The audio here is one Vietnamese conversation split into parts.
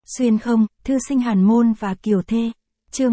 Xuyên không, thư sinh Hàn Môn và Kiều Thê. Chương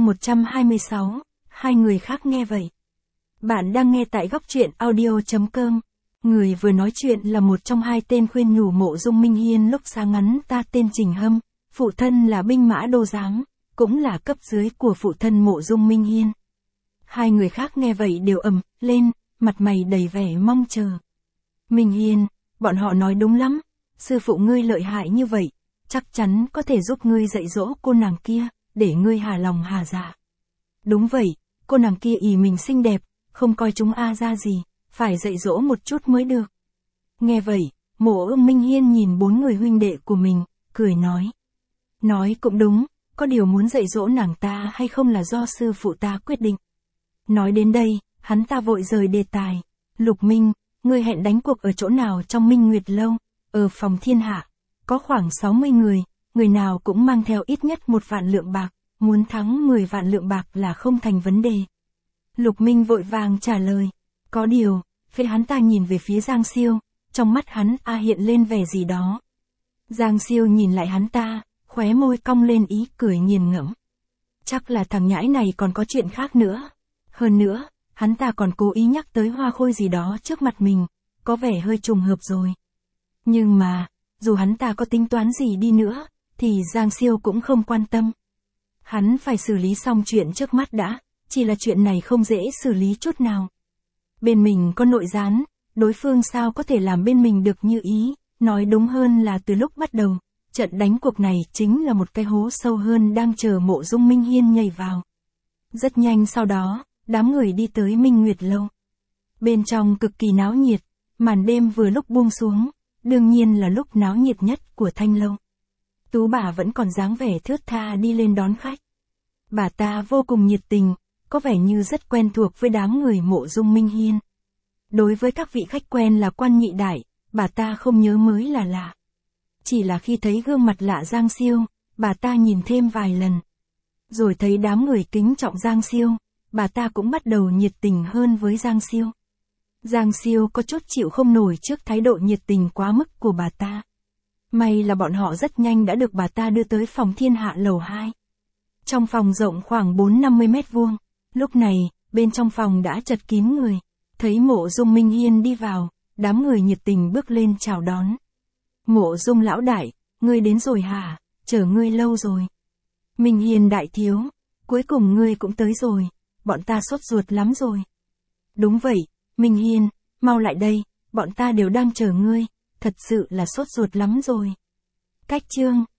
126, hai người khác nghe vậy. Bạn đang nghe tại góc truyện audio.com. Người vừa nói chuyện là một trong hai tên khuyên nhủ Mộ Dung Minh Hiên lúc sáng ngắn, ta tên Trình Hâm, phụ thân là binh mã đô giám, cũng là cấp dưới của phụ thân Mộ Dung Minh Hiên. Hai người khác nghe vậy đều ầm lên, mặt mày đầy vẻ mong chờ. Minh Hiên, bọn họ nói đúng lắm, sư phụ ngươi lợi hại như vậy, chắc chắn có thể giúp ngươi dạy dỗ cô nàng kia, để ngươi hà lòng hà dạ. Đúng vậy, cô nàng kia ỷ mình xinh đẹp, không coi chúng ra gì, phải dạy dỗ một chút mới được. Nghe vậy, Mộ Dung Minh Hiên nhìn bốn người huynh đệ của mình, cười nói. Nói cũng đúng, có điều muốn dạy dỗ nàng ta hay không là do sư phụ ta quyết định. Nói đến đây, hắn ta vội rời đề tài. Lục Minh, ngươi hẹn đánh cuộc ở chỗ nào trong Minh Nguyệt Lâu? Ở phòng thiên hạ, có khoảng 60 người, người nào cũng mang theo ít nhất 1 vạn lượng bạc, muốn thắng 10 vạn lượng bạc là không thành vấn đề. Lục Minh vội vàng trả lời. Có điều, hắn ta nhìn về phía Giang Siêu, trong mắt hắn hiện lên vẻ gì đó. Giang Siêu nhìn lại hắn ta, khóe môi cong lên ý cười nghiền ngẫm. Chắc là thằng nhãi này còn có chuyện khác nữa. Hơn nữa, hắn ta còn cố ý nhắc tới Hoa Khôi gì đó trước mặt mình, có vẻ hơi trùng hợp rồi. Nhưng mà, dù hắn ta có tính toán gì đi nữa, thì Giang Siêu cũng không quan tâm. Hắn phải xử lý xong chuyện trước mắt đã, chỉ là chuyện này không dễ xử lý chút nào. Bên mình có nội gián, đối phương sao có thể làm bên mình được như ý, nói đúng hơn là từ lúc bắt đầu, trận đánh cuộc này chính là một cái hố sâu hơn đang chờ Mộ Dung Minh Hiên nhảy vào. Rất nhanh sau đó, đám người đi tới Minh Nguyệt Lâu. Bên trong cực kỳ náo nhiệt, màn đêm vừa lúc buông xuống, đương nhiên là lúc náo nhiệt nhất của Thanh Lâu. Tú bà vẫn còn dáng vẻ thướt tha đi lên đón khách. Bà ta vô cùng nhiệt tình, có vẻ như rất quen thuộc với đám người Mộ Dung Minh Hiên. Đối với các vị khách quen là quan nhị đại, bà ta không nhớ mới là lạ. Chỉ là khi thấy gương mặt lạ Giang Siêu, bà ta nhìn thêm vài lần. Rồi thấy đám người kính trọng Giang Siêu, bà ta cũng bắt đầu nhiệt tình hơn với Giang Siêu. Giang Siêu có chút chịu không nổi trước thái độ nhiệt tình quá mức của bà ta. May là bọn họ rất nhanh đã được bà ta đưa tới phòng thiên hạ lầu 2. Trong phòng rộng khoảng 4-50 mét vuông. Lúc này, bên trong phòng đã chật kín người. Thấy Mộ Dung Minh Hiên đi vào, đám người nhiệt tình bước lên chào đón. Mộ Dung lão đại, ngươi đến rồi hả? Chờ ngươi lâu rồi. Minh Hiên đại thiếu, cuối cùng ngươi cũng tới rồi, bọn ta sốt ruột lắm rồi. Đúng vậy, Minh Hiên, mau lại đây, bọn ta đều đang chờ ngươi, thật sự là sốt ruột lắm rồi. Cách chương